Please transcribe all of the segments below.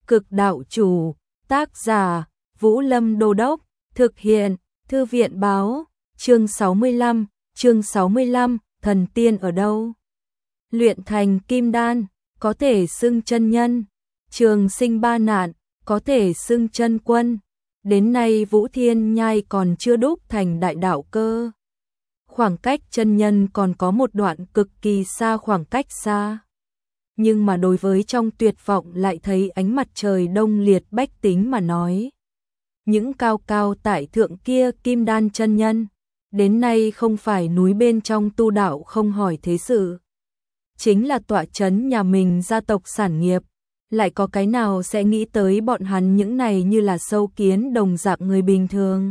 Cực đạo chủ, tác giả, Vũ Lâm Đô Đốc, thực hiện, Thư viện báo, chương 65, thần tiên ở đâu? Luyện thành kim đan, có thể xưng chân nhân, trường sinh ba nạn, có thể xưng chân quân. Đến nay Vũ Thiên Nhai còn chưa đúc thành đại đạo cơ. Khoảng cách chân nhân còn có một đoạn cực kỳ xa, khoảng cách xa. Nhưng mà đối với trong tuyệt vọng lại thấy ánh mặt trời đông liệt bách tính mà nói. Những cao cao tại thượng kia kim đan chân nhân, đến nay không phải núi bên trong tu đạo không hỏi thế sự. Chính là tọa chấn nhà mình gia tộc sản nghiệp, lại có cái nào sẽ nghĩ tới bọn hắn những này như là sâu kiến đồng dạng người bình thường.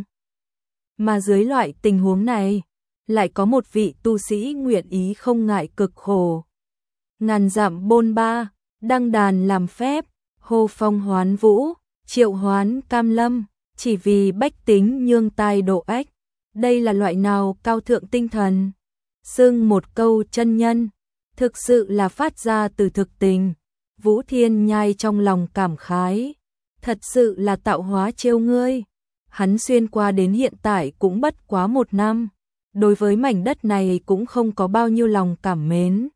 Mà dưới loại tình huống này, lại có một vị tu sĩ nguyện ý không ngại cực khổ. Ngàn dặm bôn ba, đăng đàn làm phép, hô phong hoán vũ, triệu hoán cam lâm, chỉ vì bách tính nhương tai độ ách. Đây là loại nào cao thượng tinh thần? Xưng một câu chân nhân, thực sự là phát ra từ thực tình. Vũ Thiên Nhai trong lòng cảm khái, thật sự là tạo hóa trêu ngươi. Hắn xuyên qua đến hiện tại cũng bất quá 1 năm, đối với mảnh đất này cũng không có bao nhiêu lòng cảm mến.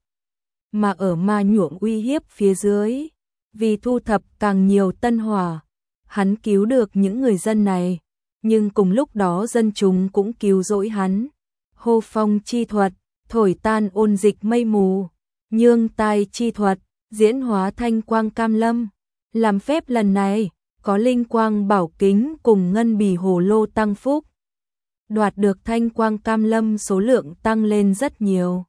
Mà ở ma nhuộm uy hiếp phía dưới, vì thu thập càng nhiều tân hỏa, hắn cứu được những người dân này, nhưng cùng lúc đó dân chúng cũng cứu rỗi hắn. Hô phong chi thuật, thổi tan ôn dịch mây mù, nhương tai chi thuật, diễn hóa thanh quang cam lâm. Làm phép lần này, có linh quang bảo kính cùng ngân bì hồ lô tăng phúc. Đoạt được thanh quang cam lâm số lượng tăng lên rất nhiều.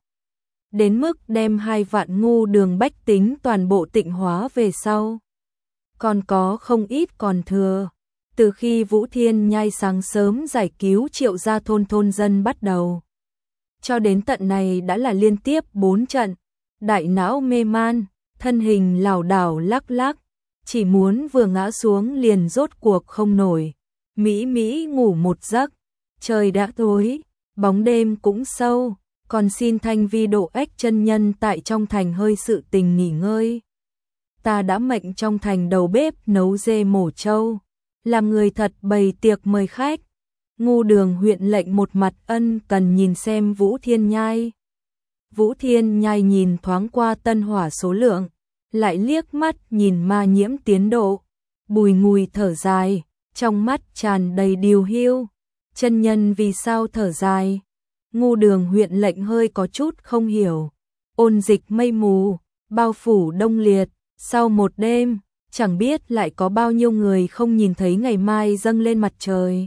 Đến mức đem 2 vạn ngu đường bách tính toàn bộ tịnh hóa về sau. Còn có không ít còn thừa. Từ khi Vũ Thiên Nhai sáng sớm giải cứu Triệu gia thôn dân bắt đầu, cho đến tận này đã là liên tiếp 4 trận. Đại não mê man, thân hình lảo đảo lắc lắc, chỉ muốn vừa ngã xuống liền rốt cuộc không nổi. Mỹ ngủ một giấc, trời đã tối, bóng đêm cũng sâu, còn xin Thanh Vi độ ách chân nhân tại trong thành hơi sự tình nghỉ ngơi. Ta đã mệnh trong thành đầu bếp nấu dê mổ trâu, làm người thật bày tiệc mời khách. Ngu đường huyện lệnh một mặt ân cần nhìn xem Vũ Thiên Nhai. Vũ Thiên Nhai nhìn thoáng qua tân hỏa số lượng, lại liếc mắt nhìn ma nhiễm tiến độ, bùi ngùi thở dài, trong mắt tràn đầy điều hiu. Chân nhân vì sao thở dài? Ngu đường huyện lệnh hơi có chút không hiểu. Ôn dịch mây mù, bao phủ đông liệt, sau một đêm, chẳng biết lại có bao nhiêu người không nhìn thấy ngày mai dâng lên mặt trời.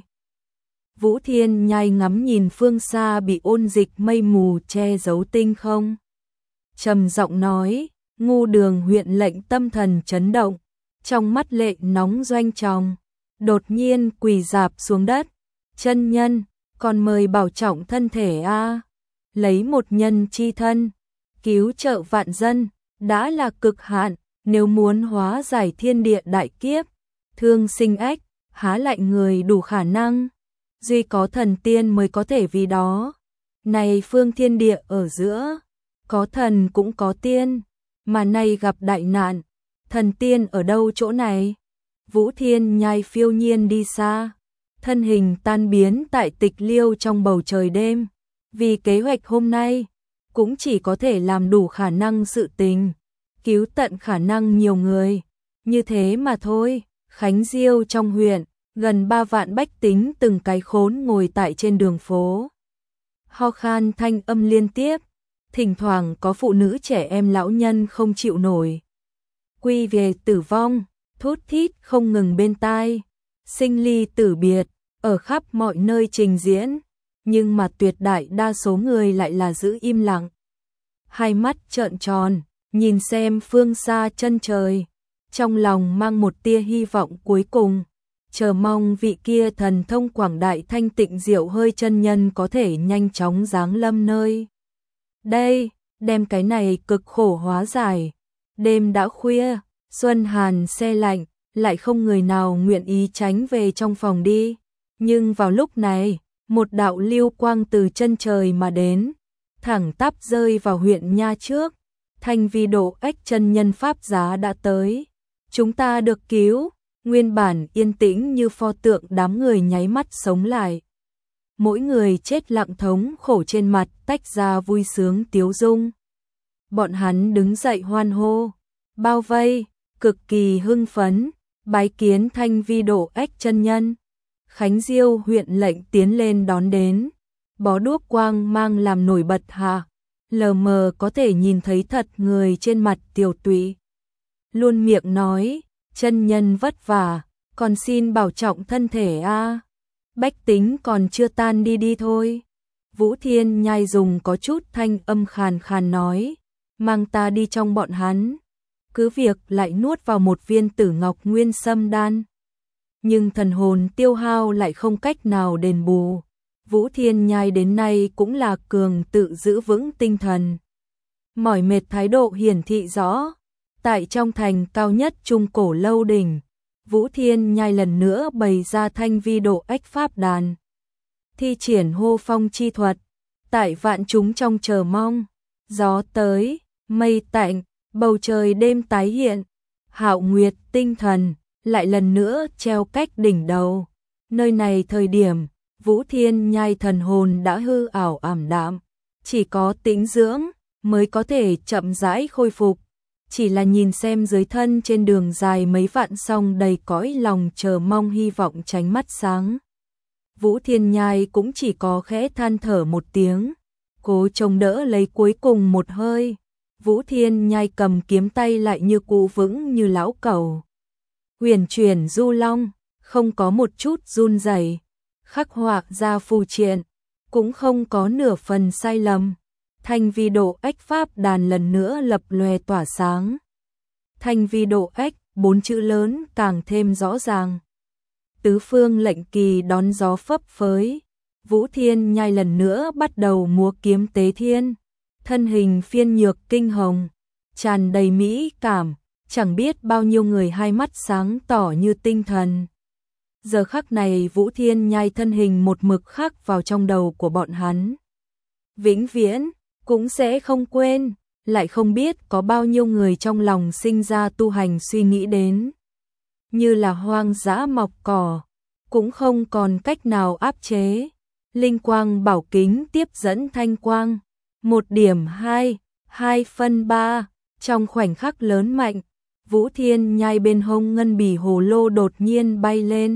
Vũ Thiên Nhai ngắm nhìn phương xa bị ôn dịch mây mù che giấu tinh không. Trầm giọng nói, ngu đường huyện lệnh tâm thần chấn động, trong mắt lệ nóng doanh tròng, đột nhiên quỳ rạp xuống đất. Chân nhân, còn mời bảo trọng thân thể a. Lấy một nhân chi thân, cứu trợ vạn dân, đã là cực hạn, nếu muốn hóa giải thiên địa đại kiếp, thương sinh ách, há lạnh người đủ khả năng. Duy có thần tiên mới có thể vì đó. Này phương thiên địa ở giữa, có thần cũng có tiên, mà nay gặp đại nạn, thần tiên ở đâu chỗ này? Vũ Thiên Nhai phiêu nhiên đi xa, thân hình tan biến tại tịch liêu trong bầu trời đêm. Vì kế hoạch hôm nay, cũng chỉ có thể làm đủ khả năng sự tình, cứu tận khả năng nhiều người, như thế mà thôi. Khánh Diêu trong huyện, gần 3 vạn bách tính từng cái khốn ngồi tại trên đường phố. Ho khan thanh âm liên tiếp, thỉnh thoảng có phụ nữ trẻ em lão nhân không chịu nổi. Quy về tử vong, thút thít không ngừng bên tai, sinh ly tử biệt, ở khắp mọi nơi trình diễn, nhưng mà tuyệt đại đa số người lại là giữ im lặng. Hai mắt trợn tròn, nhìn xem phương xa chân trời, trong lòng mang một tia hy vọng cuối cùng, chờ mong vị kia thần thông quảng đại thanh tịnh diệu hơi chân nhân có thể nhanh chóng giáng lâm nơi đây, đem cái này cực khổ hóa giải. Đêm đã khuya, xuân hàn se lạnh, lại không người nào nguyện ý tránh về trong phòng đi. Nhưng vào lúc này, một đạo lưu quang từ chân trời mà đến, thẳng tắp rơi vào huyện nha trước. Thanh Vi độ ách chân nhân pháp giá đã tới. Chúng ta được cứu, nguyên bản yên tĩnh như pho tượng đám người nháy mắt sống lại. Mỗi người chết lặng thống khổ trên mặt tách ra vui sướng tiếu dung. Bọn hắn đứng dậy hoan hô, bao vây, cực kỳ hưng phấn, bái kiến Thanh Vi Độ Ách chân nhân. Khánh Diêu huyện lệnh tiến lên đón đến, bó đuốc quang mang làm nổi bật hạ, lờ mờ có thể nhìn thấy thật người trên mặt tiều tụy. Luôn miệng nói, chân nhân vất vả, còn xin bảo trọng thân thể a. Bách tính còn chưa tan đi đi thôi. Vũ Thiên Nhai dùng có chút thanh âm khàn khàn nói, mang ta đi trong bọn hắn. Cứ việc lại nuốt vào một viên Tử Ngọc Nguyên Sâm đan. Nhưng thần hồn tiêu hao lại không cách nào đền bù. Vũ Thiên Nhai đến nay cũng là cường tự giữ vững tinh thần. Mỏi mệt thái độ hiển thị rõ. Tại trong thành cao nhất trung cổ lâu đỉnh, Vũ Thiên Nhai lần nữa bày ra Thanh Vi Độ Ách pháp đàn. Thi triển hô phong chi thuật, tại vạn chúng trong chờ mong, gió tới, mây tạnh, bầu trời đêm tái hiện, hạo nguyệt tinh thần, lại lần nữa treo cách đỉnh đầu. Nơi này thời điểm, Vũ Thiên Nhai thần hồn đã hư ảo ảm đạm, chỉ có tĩnh dưỡng mới có thể chậm rãi khôi phục. Chỉ là nhìn xem dưới thân trên đường dài mấy vạn song đầy cõi lòng chờ mong hy vọng tránh mắt sáng. Vũ Thiên Nhai cũng chỉ có khẽ than thở một tiếng, cố chống đỡ lấy cuối cùng một hơi. Vũ Thiên Nhai cầm kiếm tay lại như cũ vững như lão cẩu. Huyền chuyển du long, không có một chút run rẩy, khắc họa ra phù triện, cũng không có nửa phần sai lầm. Thanh Vi Độ Ách pháp đàn lần nữa lập lòe tỏa sáng. Thanh Vi Độ Ách, 4 chữ lớn càng thêm rõ ràng. Tứ phương lệnh kỳ đón gió phấp phới. Vũ Thiên Nhai lần nữa bắt đầu múa kiếm tế thiên. Thân hình phiên nhược kinh hồng, tràn đầy mỹ cảm, chẳng biết bao nhiêu người hai mắt sáng tỏ như tinh thần. Giờ khắc này Vũ Thiên Nhai thân hình một mực khắc vào trong đầu của bọn hắn. Vĩnh viễn cũng sẽ không quên, lại không biết có bao nhiêu người trong lòng sinh ra tu hành suy nghĩ đến. Như là hoang dã mọc cỏ, cũng không còn cách nào áp chế. Linh quang bảo kính tiếp dẫn thanh quang, 1.2, 2/3, trong khoảnh khắc lớn mạnh, Vũ Thiên Nhai bên hông ngân bỉ hồ lô đột nhiên bay lên.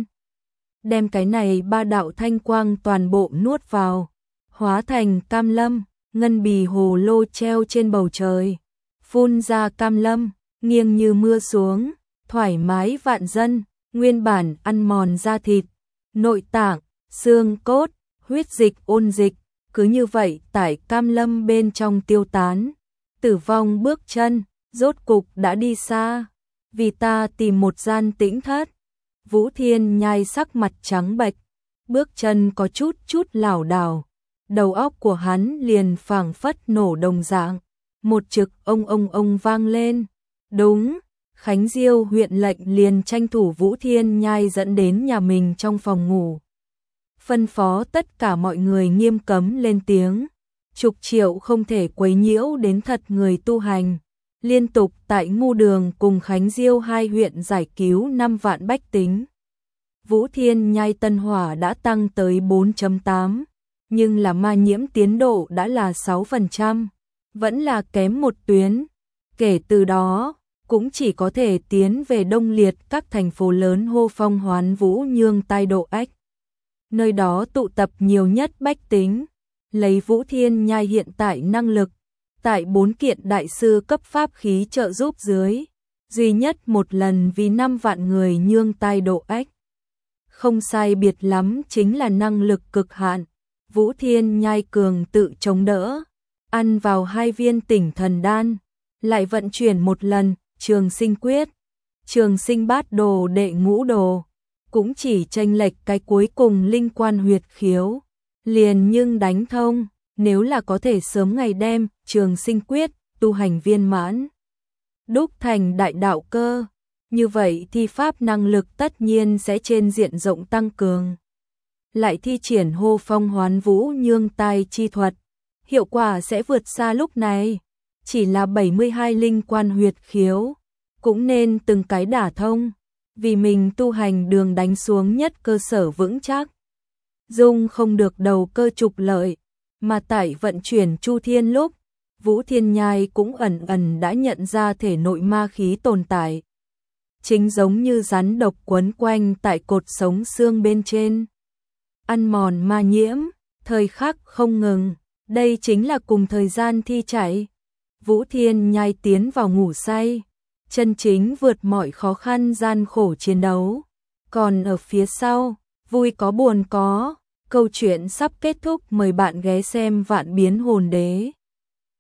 Đem cái này ba đạo thanh quang toàn bộ nuốt vào, hóa thành cam lâm. Ngân bì hồ lô treo trên bầu trời, phun ra cam lâm, nghiêng như mưa xuống, thoải mái vạn dân, nguyên bản ăn mòn da thịt, nội tạng, xương cốt, huyết dịch ôn dịch, cứ như vậy tại cam lâm bên trong tiêu tán. Tử vong bước chân, rốt cục đã đi xa, vì ta tìm một gian tĩnh thất. Vũ Thiên Nhai sắc mặt trắng bệch, bước chân có chút lảo đảo. Đầu óc của hắn liền phảng phất nổ đồng dạng, một trực ông vang lên. Đúng, Khánh Diêu huyện lệnh liền tranh thủ Vũ Thiên Nhai dẫn đến nhà mình trong phòng ngủ. Phân phó tất cả mọi người nghiêm cấm lên tiếng, chục triệu không thể quấy nhiễu đến thật người tu hành. Liên tục tại Ngu Đường cùng Khánh Diêu hai huyện giải cứu 5 vạn bách tính. Vũ Thiên Nhai tân hỏa đã tăng tới 4.8. Nhưng là ma nhiễm tiến độ đã là 6%, vẫn là kém một tuyến. Kể từ đó, cũng chỉ có thể tiến về đông liệt các thành phố lớn hô phong hoán vũ nhương tai Độ Ách. Nơi đó tụ tập nhiều nhất bách tính, lấy Vũ Thiên Nhai hiện tại năng lực, tại 4 kiện đại sư cấp pháp khí trợ giúp dưới, duy nhất một lần vì 5 vạn người nhương tai Độ Ách. Không sai biệt lắm chính là năng lực cực hạn. Vũ Thiên Nhai cường tự chống đỡ, ăn vào 2 viên tỉnh thần đan, lại vận chuyển một lần Trường Sinh Quyết, Trường Sinh Bát Đồ đệ ngũ đồ, cũng chỉ chênh lệch cái cuối cùng linh quan huyệt khiếu, liền nhưng đánh thông. Nếu là có thể sớm ngày đem Trường Sinh Quyết tu hành viên mãn, đúc thành đại đạo cơ, như vậy thi pháp năng lực tất nhiên sẽ trên diện rộng tăng cường. Lại thi triển hô phong hoán vũ nhương tai chi thuật, hiệu quả sẽ vượt xa lúc này. Chỉ là 72 linh quan huyệt khiếu, cũng nên từng cái đả thông, vì mình tu hành đường đánh xuống nhất cơ sở vững chắc. Dung không được đầu cơ trục lợi, mà tại vận chuyển Chu Thiên lúc, Vũ Thiên Nhai cũng ẩn ẩn đã nhận ra thể nội ma khí tồn tại. Chính giống như rắn độc quấn quanh tại cột sống xương bên trên. Ăn mòn ma nhiễm, thời khắc không ngừng, đây chính là cùng thời gian thi chạy. Vũ Thiên Nhai tiến vào ngủ say, chân chính vượt mọi khó khăn gian khổ chiến đấu. Còn ở phía sau, vui có buồn có, câu chuyện sắp kết thúc, mời bạn ghé xem Vạn Biến Hồn Đế.